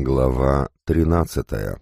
Глава 13.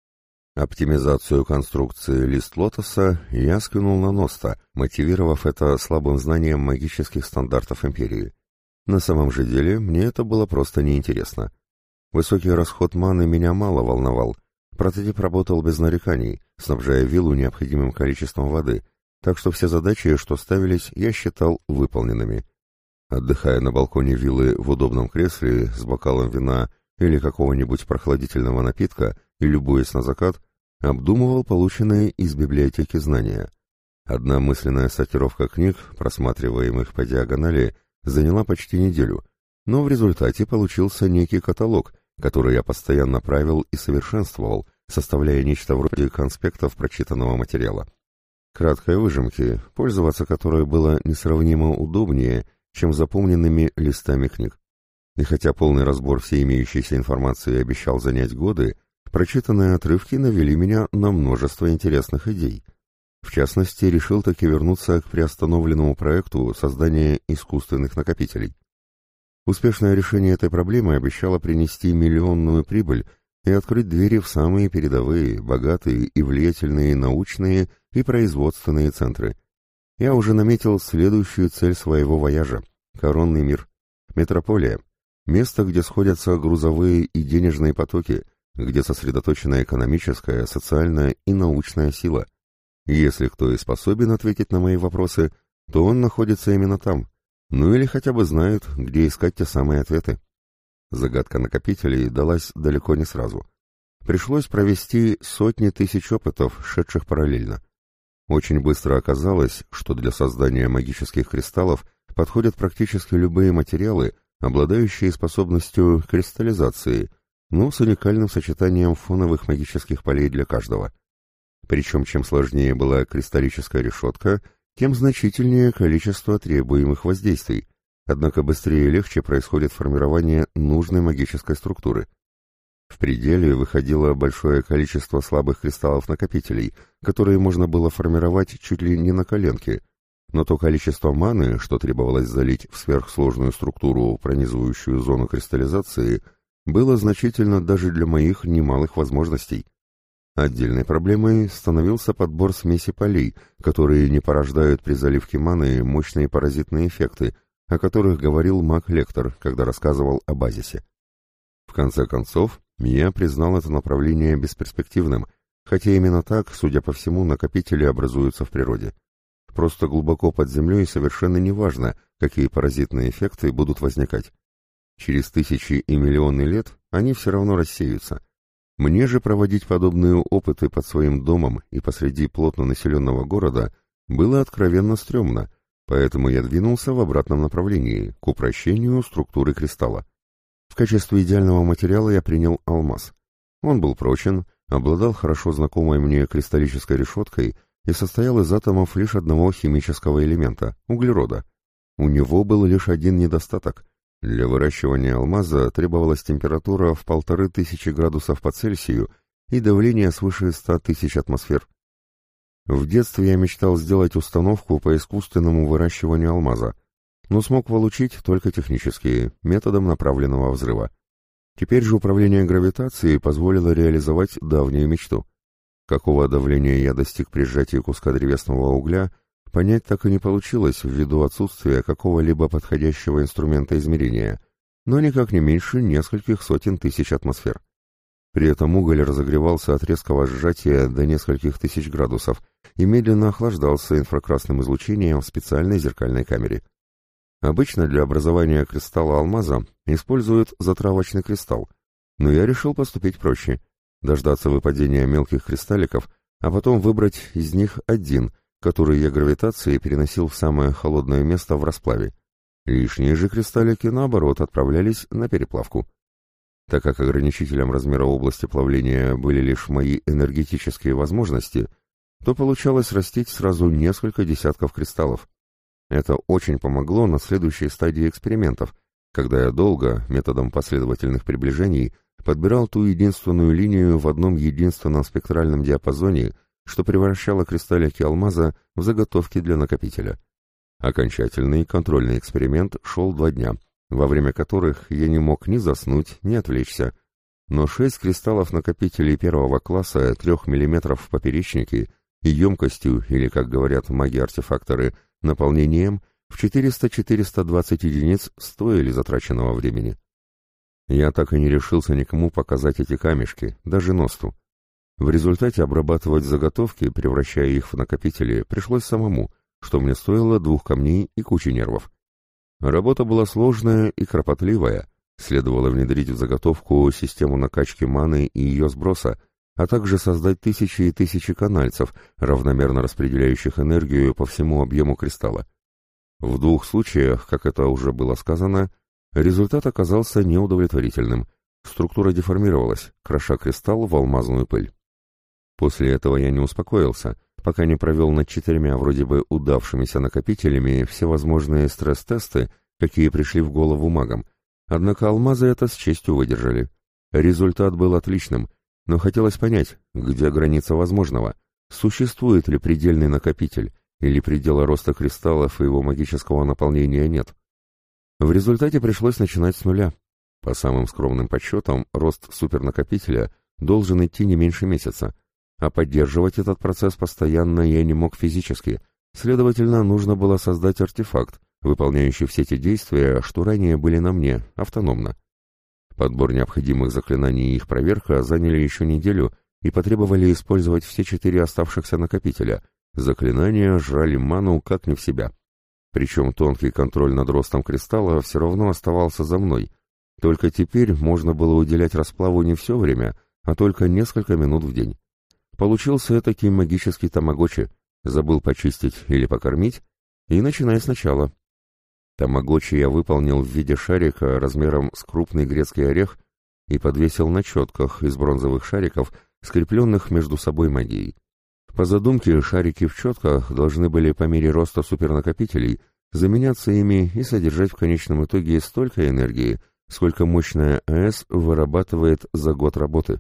Оптимизацию конструкции лист лотоса я скинул на Носта, мотивировав это слабым знанием магических стандартов Империи. На самом же деле мне это было просто неинтересно. Высокий расход маны меня мало волновал. Прототип работал без нареканий, снабжая виллу необходимым количеством воды, так что все задачи, что ставились, я считал выполненными. Отдыхая на балконе виллы в удобном кресле с бокалом вина или какого-нибудь прохладительного напитка и, любуясь на закат, обдумывал полученные из библиотеки знания. Одна мысленная сортировка книг, просматриваемых по диагонали, заняла почти неделю, но в результате получился некий каталог, который я постоянно правил и совершенствовал, составляя нечто вроде конспектов прочитанного материала. Краткой выжимки, пользоваться которой было несравнимо удобнее, чем запомненными листами книг. И хотя полный разбор всей имеющейся информации обещал занять годы, прочитанные отрывки навели меня на множество интересных идей. В частности, решил таки вернуться к приостановленному проекту создания искусственных накопителей. Успешное решение этой проблемы обещало принести миллионную прибыль и открыть двери в самые передовые, богатые и влиятельные научные и производственные центры. Я уже наметил следующую цель своего вояжа — коронный мир, метрополия. Место, где сходятся грузовые и денежные потоки, где сосредоточена экономическая, социальная и научная сила. Если кто и способен ответить на мои вопросы, то он находится именно там, ну или хотя бы знает, где искать те самые ответы. Загадка накопителей далась далеко не сразу. Пришлось провести сотни тысяч опытов, шедших параллельно. Очень быстро оказалось, что для создания магических кристаллов подходят практически любые материалы, обладающие способностью кристаллизации, но с уникальным сочетанием фоновых магических полей для каждого. Причем чем сложнее была кристаллическая решетка, тем значительнее количество требуемых воздействий, однако быстрее и легче происходит формирование нужной магической структуры. В пределе выходило большое количество слабых кристаллов-накопителей, которые можно было формировать чуть ли не на коленке, но то количество маны, что требовалось залить в сверхсложную структуру, пронизывающую зону кристаллизации, было значительно даже для моих немалых возможностей. Отдельной проблемой становился подбор смеси полей, которые не порождают при заливке маны мощные паразитные эффекты, о которых говорил маг-лектор, когда рассказывал о базисе. В конце концов, я признал это направление бесперспективным, хотя именно так, судя по всему, накопители образуются в природе. Просто глубоко под землей совершенно не важно, какие паразитные эффекты будут возникать. Через тысячи и миллионы лет они все равно рассеются. Мне же проводить подобные опыты под своим домом и посреди плотно населенного города было откровенно стрёмно, поэтому я двинулся в обратном направлении, к упрощению структуры кристалла. В качестве идеального материала я принял алмаз. Он был прочен, обладал хорошо знакомой мне кристаллической решеткой и состоял из атомов лишь одного химического элемента — углерода. У него был лишь один недостаток. Для выращивания алмаза требовалась температура в 1500 градусов по Цельсию и давление свыше 100 тысяч атмосфер. В детстве я мечтал сделать установку по искусственному выращиванию алмаза, но смог получить только технические, методом направленного взрыва. Теперь же управление гравитацией позволило реализовать давнюю мечту. Какого давления я достиг при сжатии куска древесного угля, понять так и не получилось ввиду отсутствия какого-либо подходящего инструмента измерения, но никак не меньше нескольких сотен тысяч атмосфер. При этом уголь разогревался от резкого сжатия до нескольких тысяч градусов и медленно охлаждался инфракрасным излучением в специальной зеркальной камере. Обычно для образования кристалла алмаза используют затравочный кристалл, но я решил поступить проще — дождаться выпадения мелких кристалликов, а потом выбрать из них один, который я гравитацией переносил в самое холодное место в расплаве. Лишние же кристаллики, наоборот, отправлялись на переплавку. Так как ограничителем размера области плавления были лишь мои энергетические возможности, то получалось растить сразу несколько десятков кристаллов. Это очень помогло на следующей стадии экспериментов, когда я долго, методом последовательных приближений, подбирал ту единственную линию в одном единственном спектральном диапазоне, что превращало кристаллики алмаза в заготовки для накопителя. Окончательный контрольный эксперимент шел 2 дня, во время которых я не мог ни заснуть, ни отвлечься, но 6 кристаллов-накопителей первого класса 3 мм в поперечнике и емкостью, или, как говорят маги-артефакторы, наполнением в 400-420 единиц стоили затраченного времени. Я так и не решился никому показать эти камешки, даже Носту. В результате обрабатывать заготовки, превращая их в накопители, пришлось самому, что мне стоило 2 камней и кучи нервов. Работа была сложная и кропотливая, следовало внедрить в заготовку систему накачки маны и ее сброса, а также создать тысячи и тысячи канальцев, равномерно распределяющих энергию по всему объему кристалла. В 2 случаях, как это уже было сказано, результат оказался неудовлетворительным. Структура деформировалась, кроша кристалл в алмазную пыль. После этого я не успокоился, пока не провел над 4 вроде бы удавшимися накопителями всевозможные стресс-тесты, какие пришли в голову магам. Однако алмазы это с честью выдержали. Результат был отличным, но хотелось понять, где граница возможного, существует ли предельный накопитель, или предела роста кристаллов и его магического наполнения нет. В результате пришлось начинать с нуля. По самым скромным подсчетам, рост супернакопителя должен идти не меньше месяца, а поддерживать этот процесс постоянно я не мог физически, следовательно, нужно было создать артефакт, выполняющий все те действия, что ранее были на мне, автономно. Подбор необходимых заклинаний и их проверка заняли еще неделю и потребовали использовать все 4 оставшихся накопителя. Заклинания жрали ману как не в себя. Причем тонкий контроль над ростом кристалла все равно оставался за мной. Только теперь можно было уделять расплаву не все время, а только несколько минут в день. Получился этакий магический тамагочи. Забыл почистить или покормить, и начинай сначала. Тамагочи я выполнил в виде шарика размером с крупный грецкий орех и подвесил на четках из бронзовых шариков, скрепленных между собой магией. По задумке, шарики в четках должны были по мере роста супернакопителей заменяться ими и содержать в конечном итоге столько энергии, сколько мощная АЭС вырабатывает за год работы.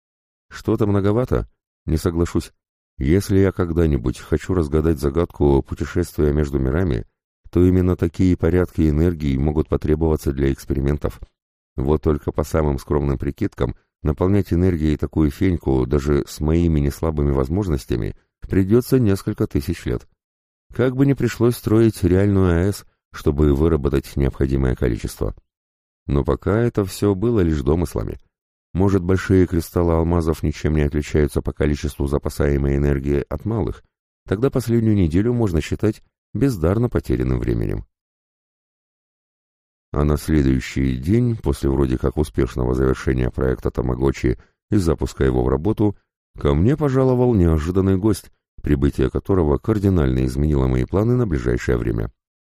Что-то многовато? Не соглашусь. Если я когда-нибудь хочу разгадать загадку путешествия между мирами, то именно такие порядки энергии могут потребоваться для экспериментов. Вот только по самым скромным прикидкам, наполнять энергией такую феньку даже с моими неслабыми возможностями придется несколько тысяч лет. Как бы ни пришлось строить реальную АЭС, чтобы выработать необходимое количество. Но пока это все было лишь домыслами. Может, большие кристаллы алмазов ничем не отличаются по количеству запасаемой энергии от малых, тогда последнюю неделю можно считать бездарно потерянным временем. А на следующий день, после вроде как успешного завершения проекта Тамагочи и запуска его в работу, ко мне пожаловал неожиданный гость, прибытие которого кардинально изменило мои планы на ближайшее время.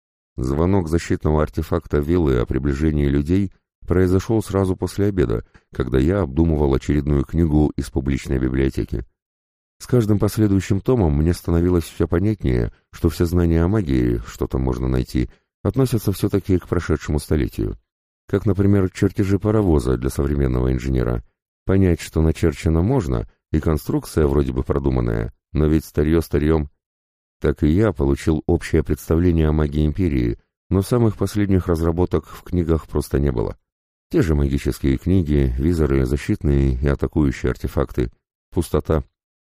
Звонок защитного артефакта виллы о приближении людей произошел сразу после обеда, когда я обдумывал очередную книгу из публичной библиотеки. С каждым последующим томом мне становилось все понятнее, что все знания о магии, что там можно найти, относятся все-таки к прошедшему столетию. Как, например, чертежи паровоза для современного инженера. Понять, что начерчено можно, и конструкция вроде бы продуманная, но ведь старье старьем. Так и я получил общее представление о магии империи, но самых последних разработок в книгах просто не было. Те же магические книги, визоры, защитные и атакующие артефакты. Пустота.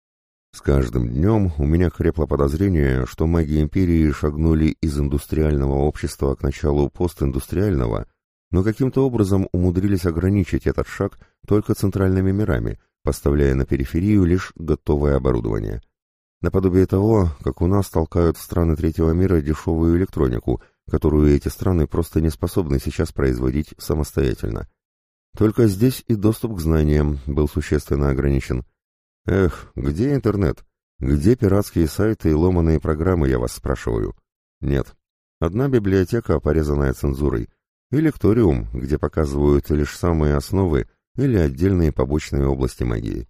С каждым днем у меня крепло подозрение, что маги империи шагнули из индустриального общества к началу постиндустриального, но каким-то образом умудрились ограничить этот шаг только центральными мирами, поставляя на периферию лишь готовое оборудование. Наподобие того, как у нас толкают в страны третьего мира дешевую электронику, которую эти страны просто не способны сейчас производить самостоятельно. Только здесь и доступ к знаниям был существенно ограничен. Эх, где интернет? Где пиратские сайты и ломаные программы, я вас спрашиваю? Нет. Одна библиотека, порезанная цензурой, и лекториум, где показывают лишь самые основы или отдельные побочные области магии.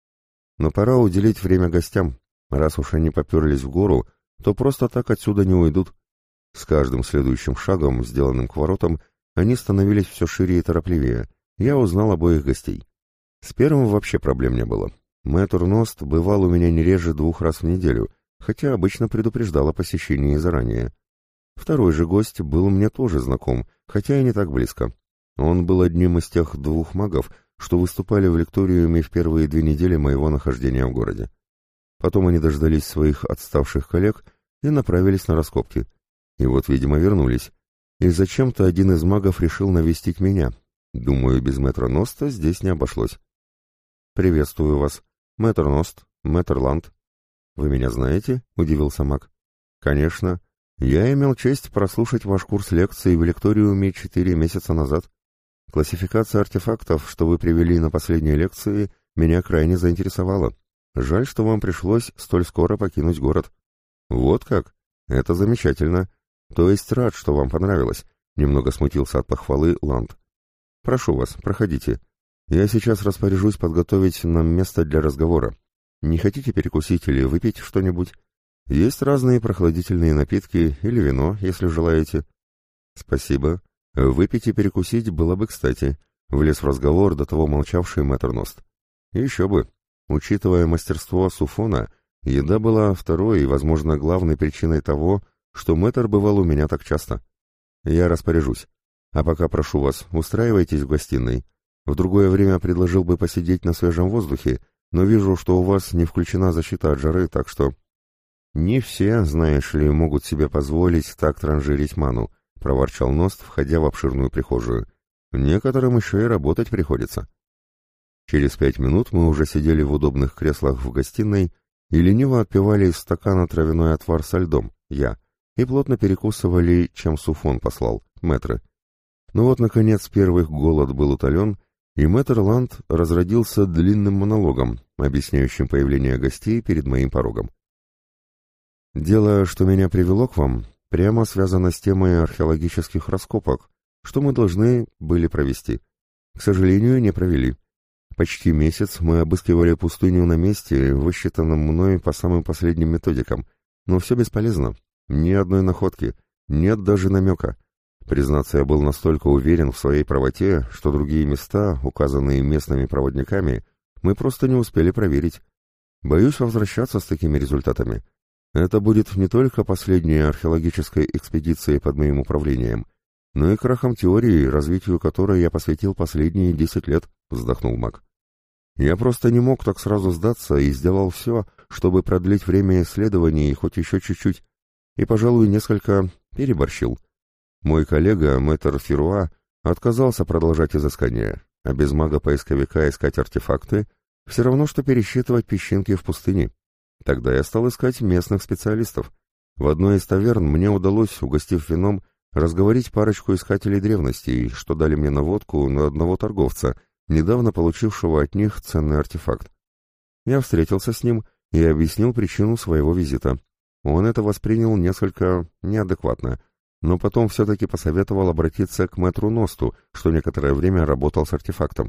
Но пора уделить время гостям. Раз уж они поперлись в гору, то просто так отсюда не уйдут. С каждым следующим шагом, сделанным к воротам, они становились все шире и торопливее. Я узнал обоих гостей. С первым вообще проблем не было. Мэтр Ност бывал у меня не реже 2 раз в неделю, хотя обычно предупреждал о посещении заранее. Второй же гость был мне тоже знаком, хотя и не так близко. Он был одним из тех 2 магов, что выступали в лекториуме в первые 2 недели моего нахождения в городе. Потом они дождались своих отставших коллег и направились на раскопки. И вот, видимо, вернулись. И зачем-то один из магов решил навестить меня. Думаю, без мэтра Носта здесь не обошлось. «Приветствую вас. Мэтр Ност, мэтр Ланд». «Вы меня знаете?» — удивился маг. «Конечно. Я имел честь прослушать ваш курс лекций в лекториуме 4 месяца назад. Классификация артефактов, что вы привели на последней лекции, меня крайне заинтересовала. Жаль, что вам пришлось столь скоро покинуть город». «Вот как? Это замечательно. То есть рад, что вам понравилось», — немного смутился от похвалы Ланд. «Прошу вас, проходите. Я сейчас распоряжусь подготовить нам место для разговора. Не хотите перекусить или выпить что-нибудь? Есть разные прохладительные напитки или вино, если желаете». «Спасибо. Выпить и перекусить было бы кстати», — влез в разговор до того молчавший мэтр Ност. «Еще бы. Учитывая мастерство Суфона, еда была второй и, возможно, главной причиной того, что мэтр бывал у меня так часто. Я распоряжусь. А пока прошу вас, устраивайтесь в гостиной. В другое время предложил бы посидеть на свежем воздухе, но вижу, что у вас не включена защита от жары, так что...» «Не все, знаешь ли, могут себе позволить так транжирить ману», — проворчал Ност, входя в обширную прихожую. «Некоторым еще и работать приходится». Через 5 минут мы уже сидели в удобных креслах в гостиной и лениво отпивали из стакана травяной отвар со льдом, я, и плотно перекусывали, чем Суфон послал, мэтры. Но вот, наконец, первый голод был утолен, и мэтр Ланд разродился длинным монологом, объясняющим появление гостей перед моим порогом. «Дело, что меня привело к вам, прямо связано с темой археологических раскопок, что мы должны были провести. К сожалению, не провели. Почти месяц мы обыскивали пустыню на месте, высчитанном мной по самым последним методикам, но все бесполезно. Ни одной находки, нет даже намека. Признаться, я был настолько уверен в своей правоте, что другие места, указанные местными проводниками, мы просто не успели проверить. Боюсь возвращаться с такими результатами. Это будет не только последней археологической экспедицией под моим управлением, но и крахом теории, развитию которой я посвятил последние 10 лет», — вздохнул маг. «Я просто не мог так сразу сдаться и сделал все, чтобы продлить время исследований хоть еще чуть-чуть, и, пожалуй, несколько переборщил. Мой коллега, мэтр Феруа, отказался продолжать изыскания, а без мага-поисковика искать артефакты — все равно, что пересчитывать песчинки в пустыне. Тогда я стал искать местных специалистов. В одной из таверн мне удалось, угостив вином, разговорить парочку искателей древностей, что дали мне наводку на одного торговца, недавно получившего от них ценный артефакт. Я встретился с ним и объяснил причину своего визита. Он это воспринял несколько неадекватно, но потом все-таки посоветовал обратиться к мэтру Носту, что некоторое время работал с артефактом.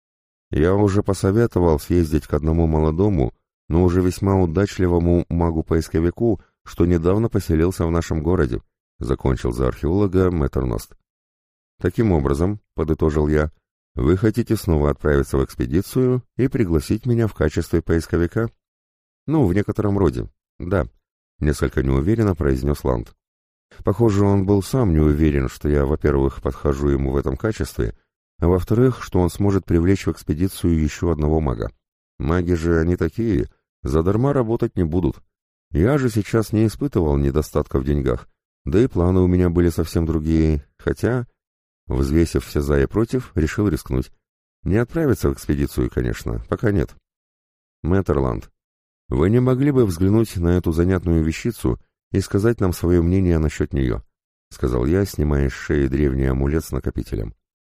Я уже посоветовал съездить к одному молодому, но уже весьма удачливому магу-поисковику, что недавно поселился в нашем городе, закончил за археолога мэтр Ност. «Таким образом, — подытожил я, — вы хотите снова отправиться в экспедицию и пригласить меня в качестве поисковика?» «Ну, в некотором роде, да», — несколько неуверенно произнес Ланд. Похоже, он был сам не уверен, что я, во-первых, подхожу ему в этом качестве, а во-вторых, что он сможет привлечь в экспедицию еще одного мага. Маги же они такие, задарма работать не будут. Я же сейчас не испытывал недостатка в деньгах, да и планы у меня были совсем другие, хотя, взвесив все за и против, решил рискнуть. Не отправиться в экспедицию, конечно, пока нет. Мэтр Ланд, вы не могли бы взглянуть на эту занятную вещицу и сказать нам свое мнение насчет нее, — сказал я, снимая с шеи древний амулет с накопителем.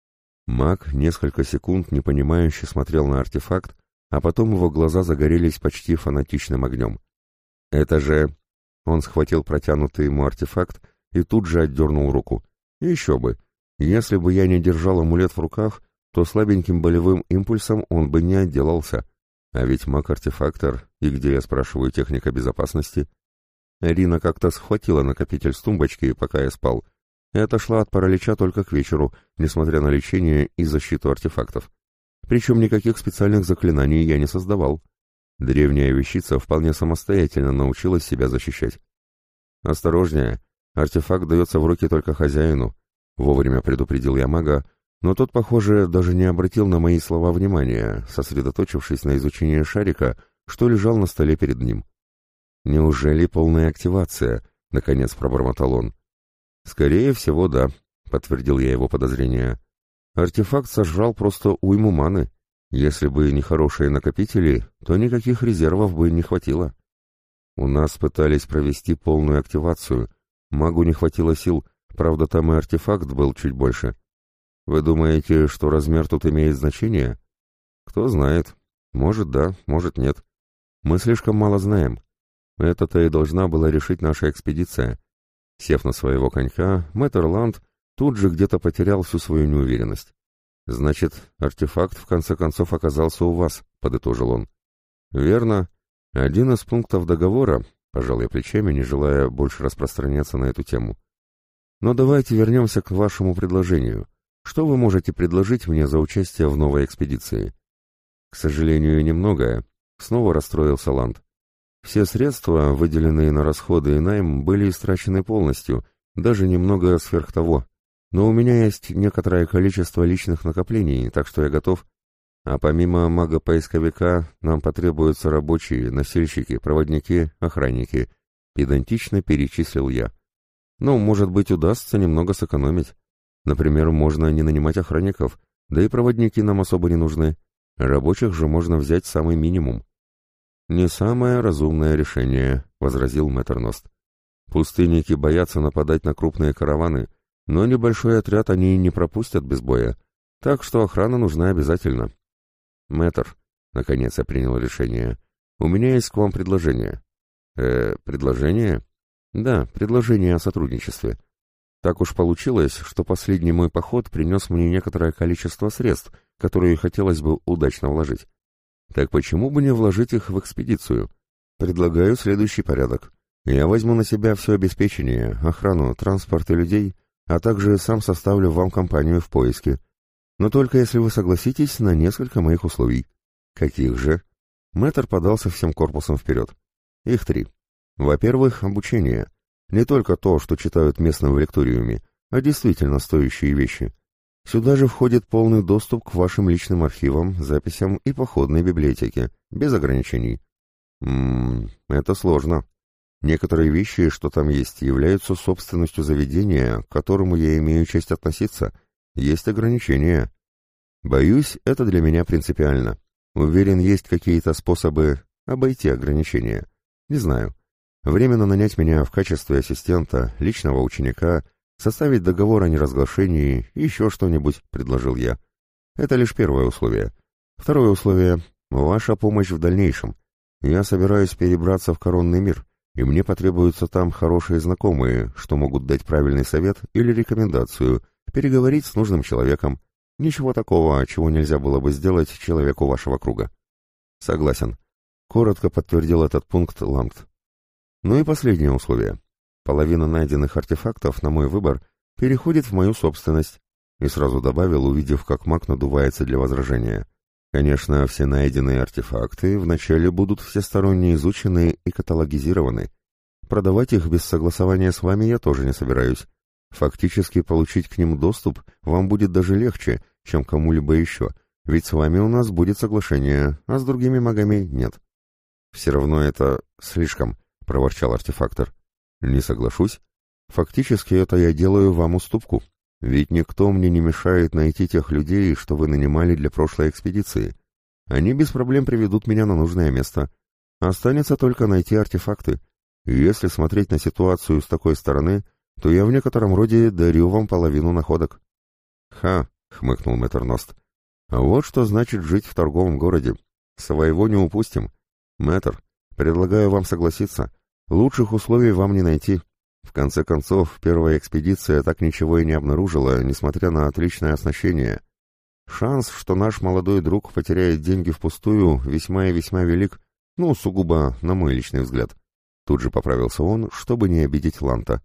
Маг несколько секунд непонимающе смотрел на артефакт, а потом его глаза загорелись почти фанатичным огнем. «Это же...» Он схватил протянутый ему артефакт и тут же отдернул руку. «Еще бы! Если бы я не держал амулет в руках, то слабеньким болевым импульсом он бы не отделался. А ведь маг-артефактор, и где, я спрашиваю, техника безопасности?» Рина как-то схватила накопитель с тумбочки, пока я спал, и отошла от паралича только к вечеру, несмотря на лечение и защиту артефактов. Причем никаких специальных заклинаний я не создавал. Древняя вещица вполне самостоятельно научилась себя защищать. «Осторожнее, артефакт дается в руки только хозяину», — вовремя предупредил я мага, Но тот, похоже, даже не обратил на мои слова внимания, сосредоточившись на изучении шарика, что лежал на столе перед ним. «Неужели полная активация?» — наконец пробормотал он. «Скорее всего, да», — подтвердил я его подозрения. «Артефакт сожрал просто уйму маны. Если бы не хорошие накопители, то никаких резервов бы не хватило. У нас пытались провести полную активацию. Магу не хватило сил, правда, там и артефакт был чуть больше. Вы думаете, что размер тут имеет значение? Кто знает. Может, да, может, нет. Мы слишком мало знаем. Это-то и должна была решить наша экспедиция». Сев на своего конька, мэтр Ланд тут же где-то потерял всю свою неуверенность. «Значит, артефакт в конце концов оказался у вас», — подытожил он. «Верно. Один из пунктов договора», — пожал я плечами, не желая больше распространяться на эту тему. «Но давайте вернемся к вашему предложению. Что вы можете предложить мне за участие в новой экспедиции?» «К сожалению, немногое», — снова расстроился Ланд. «Все средства, выделенные на расходы и найм, были истрачены полностью, даже немного сверх того. Но у меня есть некоторое количество личных накоплений, так что я готов. А помимо мага-поисковика нам потребуются рабочие, носильщики, проводники, охранники», — педантично перечислил я. «Ну, может быть, удастся немного сэкономить. Например, можно не нанимать охранников, да и проводники нам особо не нужны. Рабочих же можно взять самый минимум». «Не самое разумное решение», — возразил мэтр Ност. «Пустынники боятся нападать на крупные караваны, но небольшой отряд они не пропустят без боя, так что охрана нужна обязательно». «Мэтр», — наконец я принял решение, — «у меня есть к вам предложение». «Предложение?» «Да, предложение о сотрудничестве. Так уж получилось, что последний мой поход принес мне некоторое количество средств, которые хотелось бы удачно вложить. Так почему бы не вложить их в экспедицию? Предлагаю следующий порядок. Я возьму на себя все обеспечение, охрану, транспорт и людей, а также сам составлю вам компанию в поиске. Но только если вы согласитесь на несколько моих условий». «Каких же?» Мэтр подался всем корпусом вперед. «Их 3. Во-первых, обучение. Не только то, что читают местным в лекториуме, а действительно стоящие вещи. Сюда же входит полный доступ к вашим личным архивам, записям и походной библиотеке, без ограничений». Это сложно. Некоторые вещи, что там есть, являются собственностью заведения, к которому я имею честь относиться. Есть ограничения. Боюсь, это для меня принципиально. Уверен, есть какие-то способы обойти ограничения. Не знаю. Временно нанять меня в качестве ассистента, личного ученика, составить договор о неразглашении, еще что-нибудь, предложил я. Это лишь первое условие. Второе условие — ваша помощь в дальнейшем. Я собираюсь перебраться в коронный мир, и мне потребуются там хорошие знакомые, что могут дать правильный совет или рекомендацию, переговорить с нужным человеком. Ничего такого, чего нельзя было бы сделать человеку вашего круга». «Согласен», — коротко подтвердил этот пункт Ланд. «Ну и последнее условие. Половина найденных артефактов, на мой выбор, переходит в мою собственность», и сразу добавил, увидев, как маг надувается для возражения. «Конечно, все найденные артефакты вначале будут всесторонне изучены и каталогизированы. Продавать их без согласования с вами я тоже не собираюсь. Фактически получить к ним доступ вам будет даже легче, чем кому-либо еще, ведь с вами у нас будет соглашение, а с другими магами нет». «Все равно это слишком», — проворчал артефактор. «Не соглашусь. Фактически это я делаю вам уступку. Ведь никто мне не мешает найти тех людей, что вы нанимали для прошлой экспедиции. Они без проблем приведут меня на нужное место. Останется только найти артефакты. И если смотреть на ситуацию с такой стороны, то я в некотором роде дарю вам половину находок». «Ха!» — хмыкнул мэтр Ност. «А вот что значит жить в торговом городе. Своего не упустим. Мэтр, предлагаю вам согласиться. Лучших условий вам не найти. В конце концов, первая экспедиция так ничего и не обнаружила, несмотря на отличное оснащение. Шанс, что наш молодой друг потеряет деньги впустую, весьма и весьма велик, ну, сугубо на мой личный взгляд». Тут же поправился он, чтобы не обидеть Ланта.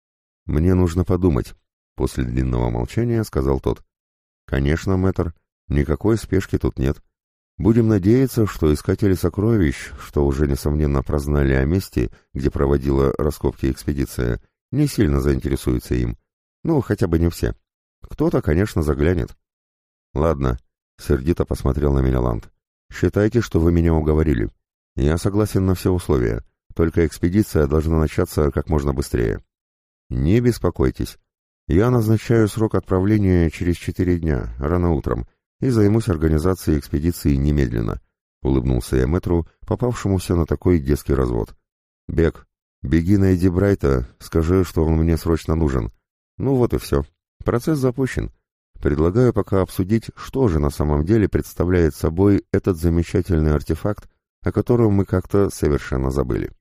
«Мне нужно подумать», — после длинного молчания сказал тот. «Конечно, мэтр, никакой спешки тут нет. Будем надеяться, что искатели сокровищ, что уже, несомненно, прознали о месте, где проводила раскопки экспедиция, не сильно заинтересуются им. Ну, хотя бы не все. Кто-то, конечно, заглянет. «Ладно», — сердито посмотрел на меня Ланд. «Считайте, что вы меня уговорили. Я согласен на все условия, только экспедиция должна начаться как можно быстрее». «Не беспокойтесь. Я назначаю срок отправления через 4 дня, рано утром, и займусь организацией экспедиции немедленно», — улыбнулся я мэтру, попавшемуся на такой детский развод. «Бек, беги найди Брайта, скажи, что он мне срочно нужен. Ну вот и все. Процесс запущен. Предлагаю пока обсудить, что же на самом деле представляет собой этот замечательный артефакт, о котором мы как-то совершенно забыли».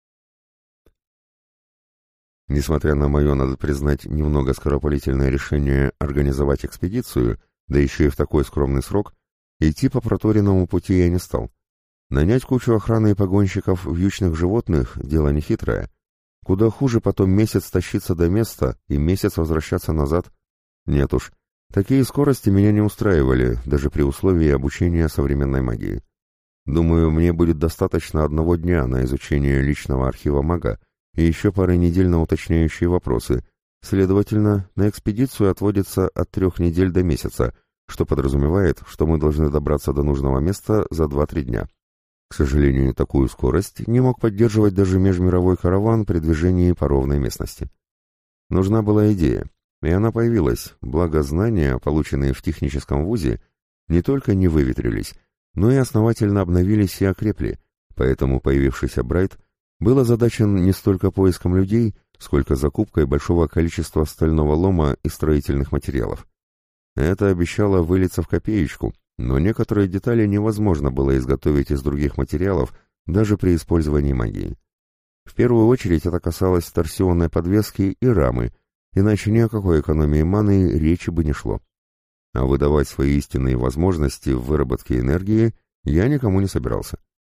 Несмотря на мое, надо признать, немного скоропалительное решение организовать экспедицию, да еще и в такой скромный срок, идти по проторенному пути я не стал. Нанять кучу охраны и погонщиков вьючных животных — дело нехитрое. Куда хуже потом месяц тащиться до места и месяц возвращаться назад. Нет уж, такие скорости меня не устраивали, даже при условии обучения современной магии. Думаю, мне будет достаточно 1 дня на изучение личного архива мага и еще пары недель на уточняющие вопросы. Следовательно, на экспедицию отводится от 3 недель до месяца, что подразумевает, что мы должны добраться до нужного места за 2-3 дня. К сожалению, такую скорость не мог поддерживать даже межмировой караван при движении по ровной местности. Нужна была идея, и она появилась, благо знания, полученные в техническом вузе, не только не выветрились, но и основательно обновились и окрепли, поэтому появившийся Брайт был озадачен не столько поиском людей, сколько закупкой большого количества стального лома и строительных материалов. Это обещало вылиться в копеечку, но некоторые детали невозможно было изготовить из других материалов даже при использовании магии. В первую очередь это касалось торсионной подвески и рамы, иначе ни о какой экономии маны речи бы не шло. А выдавать свои истинные возможности в выработке энергии я никому не собирался.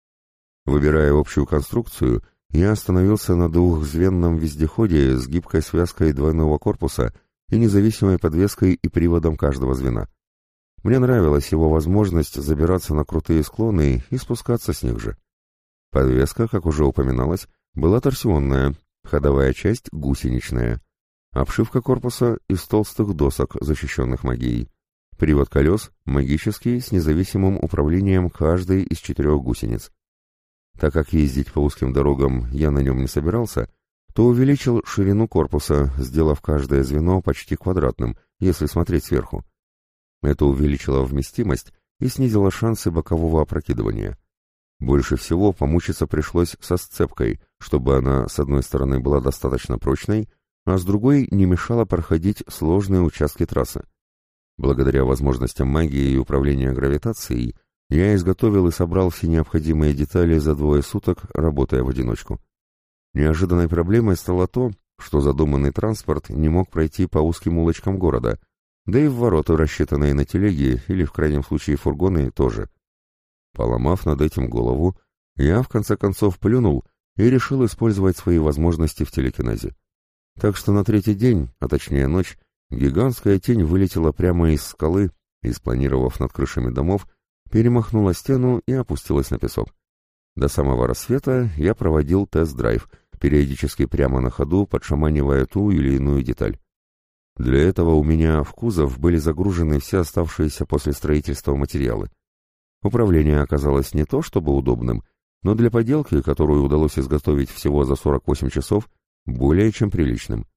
Выбирая общую конструкцию, я остановился на двухзвенном вездеходе с гибкой связкой двойного корпуса и независимой подвеской и приводом каждого звена. Мне нравилась его возможность забираться на крутые склоны и спускаться с них же. Подвеска, как уже упоминалось, была торсионная, ходовая часть гусеничная, обшивка корпуса из толстых досок, защищенных магией, привод колес магический с независимым управлением каждой из 4 гусениц. Так как ездить по узким дорогам я на нем не собирался, то увеличил ширину корпуса, сделав каждое звено почти квадратным, если смотреть сверху. Это увеличило вместимость и снизило шансы бокового опрокидывания. Больше всего помучиться пришлось со сцепкой, чтобы она с одной стороны была достаточно прочной, а с другой не мешала проходить сложные участки трассы. Благодаря возможностям магии и управления гравитацией, я изготовил и собрал все необходимые детали за 2 суток, работая в одиночку. Неожиданной проблемой стало то, что задуманный транспорт не мог пройти по узким улочкам города, да и в ворота, рассчитанные на телеги или в крайнем случае фургоны, тоже. Поломав над этим голову, я в конце концов плюнул и решил использовать свои возможности в телекинезе. Так что на 3-й день, а точнее ночь, гигантская тень вылетела прямо из скалы и, спланировав над крышами домов, перемахнула стену и опустилась на песок. До самого рассвета я проводил тест-драйв, периодически прямо на ходу подшаманивая ту или иную деталь. Для этого у меня в кузов были загружены все оставшиеся после строительства материалы. Управление оказалось не то чтобы удобным, но для поделки, которую удалось изготовить всего за 48 часов, более чем приличным.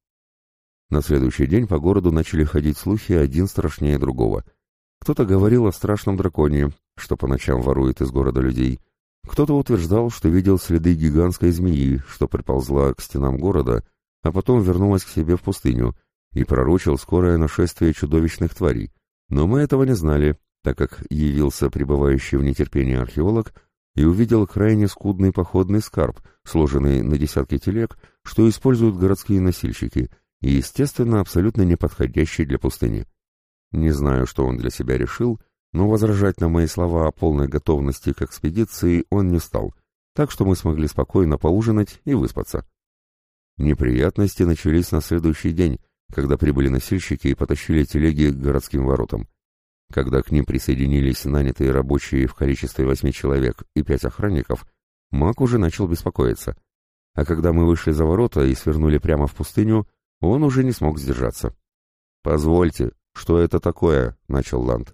На следующий день по городу начали ходить слухи один страшнее другого. Кто-то говорил о страшном драконе, что по ночам ворует из города людей. Кто-то утверждал, что видел следы гигантской змеи, что приползла к стенам города, а потом вернулась к себе в пустыню, и пророчил скорое нашествие чудовищных тварей. Но мы этого не знали, так как явился пребывающий в нетерпении археолог и увидел крайне скудный походный скарб, сложенный на десятки телег, что используют городские носильщики, и, естественно, абсолютно неподходящий для пустыни. Не знаю, что он для себя решил, но возражать на мои слова о полной готовности к экспедиции он не стал, так что мы смогли спокойно поужинать и выспаться. Неприятности начались на следующий день, когда прибыли носильщики и потащили телеги к городским воротам. Когда к ним присоединились нанятые рабочие в количестве 8 человек и 5 охранников, маг уже начал беспокоиться. А когда мы вышли за ворота и свернули прямо в пустыню, он уже не смог сдержаться. «Позвольте, что это такое?» — начал Ланд.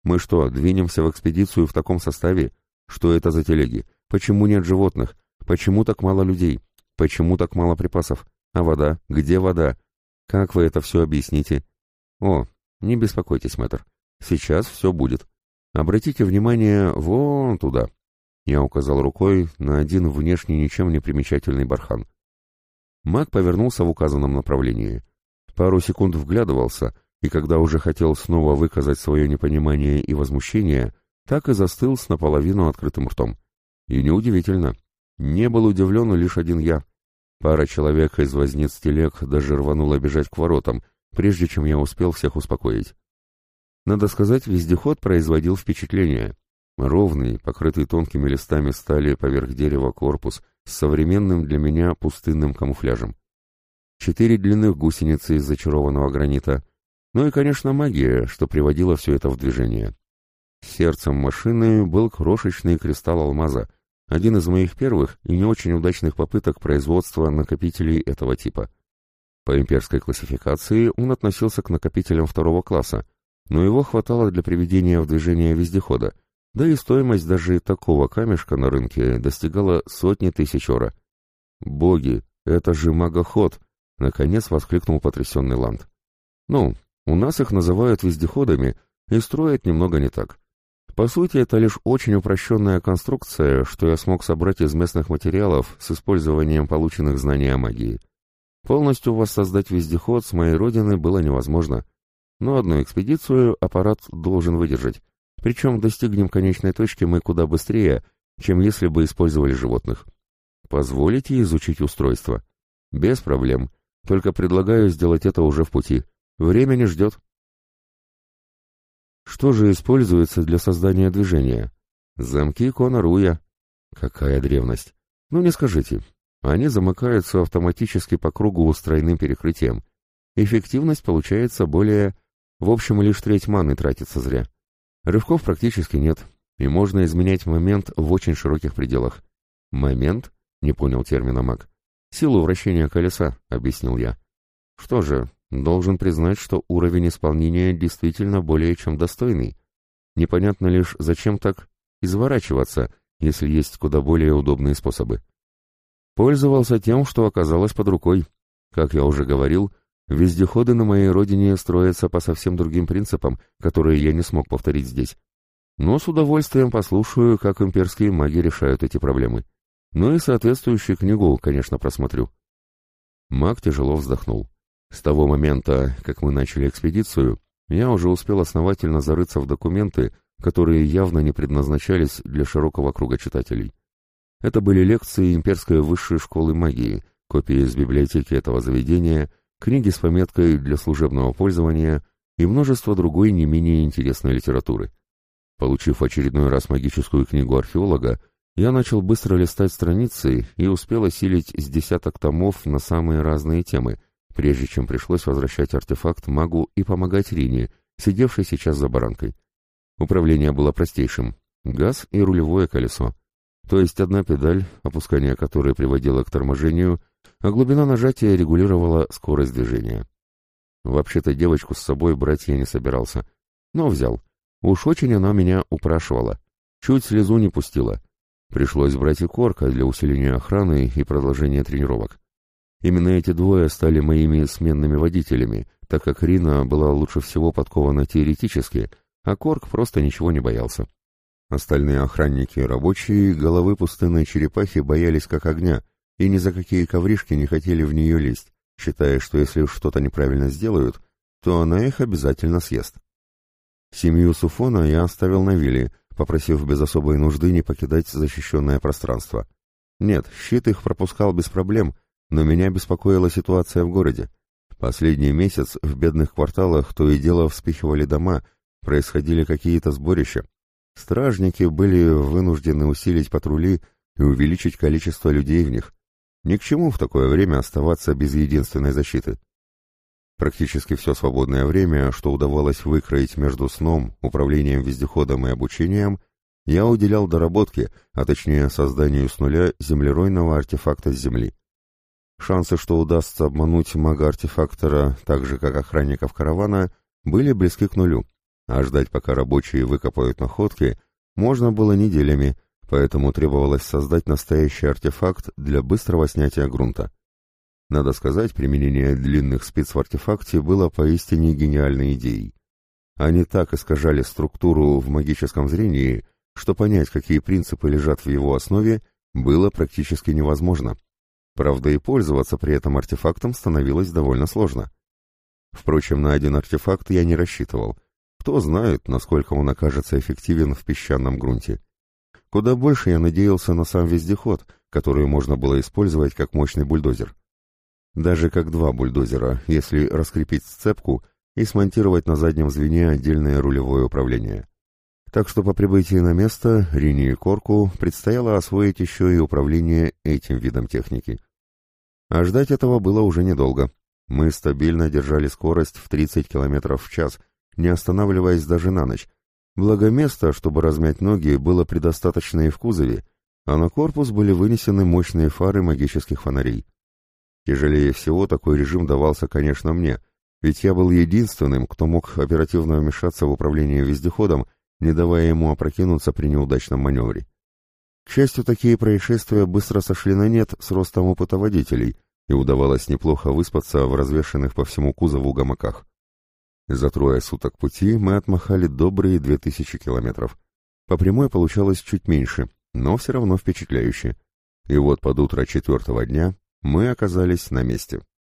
Мы что, двинемся в экспедицию в таком составе? Что это за телеги? Почему нет животных? Почему так мало людей? Почему так мало припасов? А вода? Где вода? Как вы это все объясните? О, не беспокойтесь, мэтр. Сейчас все будет. Обратите внимание вон туда. Я указал рукой на один внешне ничем не примечательный бархан. Маг повернулся в указанном направлении. Пару секунд вглядывался, и когда уже хотел снова выказать свое непонимание и возмущение, так и застыл с наполовину открытым ртом. И неудивительно. Не был удивлен лишь один я. Пара человек из возниц телег даже рванула бежать к воротам, прежде чем я успел всех успокоить. Надо сказать, вездеход производил впечатление. Ровный, покрытый тонкими листами стали поверх дерева корпус с современным для меня пустынным камуфляжем. 4 длинных гусеницы из зачарованного гранита, ну и, конечно, магия, что приводила все это в движение. Сердцем машины был крошечный кристалл алмаза, один из моих первых и не очень удачных попыток производства накопителей этого типа. По имперской классификации он относился к накопителям 2-го класса, но его хватало для приведения в движение вездехода, да и стоимость даже такого камешка на рынке достигала сотни тысяч ора. «Боги, это же магоход!» — наконец воскликнул потрясенный Ланд. «Ну, у нас их называют вездеходами и строят немного не так. По сути, это лишь очень упрощенная конструкция, что я смог собрать из местных материалов с использованием полученных знаний о магии. Полностью воссоздать вездеход с моей родины было невозможно, но одну экспедицию аппарат должен выдержать, причем достигнем конечной точки мы куда быстрее, чем если бы использовали животных. Позволите изучить устройство? Без проблем, только предлагаю сделать это уже в пути. Время не ждет. Что же используется для создания движения? Замки Конаруя. Какая древность. Ну не скажите. Они замыкаются автоматически по кругу с тройным перекрытием. Эффективность получается более... В общем, лишь треть маны тратится зря. Рывков практически нет, и можно изменять момент в очень широких пределах. Момент? Не понял термина маг. Силу вращения колеса, объяснил я. Что же, должен признать, что уровень исполнения действительно более чем достойный. Непонятно лишь, зачем так изворачиваться, если есть куда более удобные способы. Пользовался тем, что оказалось под рукой. Как я уже говорил, вездеходы на моей родине строятся по совсем другим принципам, которые я не смог повторить здесь. Но с удовольствием послушаю, как имперские маги решают эти проблемы. Ну и соответствующую книгу, конечно, просмотрю. Маг тяжело вздохнул. С того момента, как мы начали экспедицию, я уже успел основательно зарыться в документы, которые явно не предназначались для широкого круга читателей. Это были лекции имперской высшей школы магии, копии из библиотеки этого заведения, книги с пометкой для служебного пользования и множество другой не менее интересной литературы. Получив в очередной раз магическую книгу археолога, я начал быстро листать страницы и успел осилить с десяток томов на самые разные темы, прежде чем пришлось возвращать артефакт магу и помогать Рине, сидевшей сейчас за баранкой. Управление было простейшим — газ и рулевое колесо, то есть одна педаль, опускание которой приводило к торможению, а глубина нажатия регулировала скорость движения. Вообще-то девочку с собой брать я не собирался, но взял. Уж очень она меня упрашивала, чуть слезу не пустила. Пришлось брать и Корка для усиления охраны и продолжения тренировок. Именно эти двое стали моими сменными водителями, так как Рина была лучше всего подкована теоретически, а Корк просто ничего не боялся. Остальные охранники и рабочие головы пустынной черепахи боялись как огня и ни за какие ковришки не хотели в нее лезть, считая, что если уж что-то неправильно сделают, то она их обязательно съест. Семью Суфона я оставил на вилле, попросив без особой нужды не покидать защищенное пространство. Нет, щит их пропускал без проблем, но меня беспокоила ситуация в городе. Последний месяц в бедных кварталах то и дело вспыхивали дома, происходили какие-то сборища. Стражники были вынуждены усилить патрули и увеличить количество людей в них. Ни к чему в такое время оставаться без единственной защиты. Практически все свободное время, что удавалось выкроить между сном, управлением вездеходом и обучением, я уделял доработке, а точнее созданию с нуля землеройного артефакта с земли. Шансы, что удастся обмануть мага-артефактора, так же как охранников каравана, были близки к нулю. а ждать, пока рабочие выкопают находки, можно было неделями, поэтому требовалось создать настоящий артефакт для быстрого снятия грунта. Надо сказать, применение длинных спиц в артефакте было поистине гениальной идеей. Они так искажали структуру в магическом зрении, что понять, какие принципы лежат в его основе, было практически невозможно. Правда, и пользоваться при этом артефактом становилось довольно сложно. Впрочем, на один артефакт я не рассчитывал. Кто знает, насколько он окажется эффективен в песчаном грунте. Куда больше я надеялся на сам вездеход, который можно было использовать как мощный бульдозер. Даже как два бульдозера, если раскрепить сцепку и смонтировать на заднем звене отдельное рулевое управление. Так что по прибытии на место Рине и Корку предстояло освоить еще и управление этим видом техники. А ждать этого было уже недолго. Мы стабильно держали скорость в 30 км в час, не останавливаясь даже на ночь. Благо места, чтобы размять ноги, было предостаточно и в кузове, а на корпус были вынесены мощные фары магических фонарей. Тяжелее всего такой режим давался, конечно, мне, ведь я был единственным, кто мог оперативно вмешаться в управление вездеходом, не давая ему опрокинуться при неудачном маневре. К счастью, такие происшествия быстро сошли на нет с ростом опыта водителей, и удавалось неплохо выспаться в развешанных по всему кузову гамаках. За 3 суток пути мы отмахали добрые 2000 километров. По прямой получалось чуть меньше, но все равно впечатляюще. И вот под утро 4-го дня мы оказались на месте.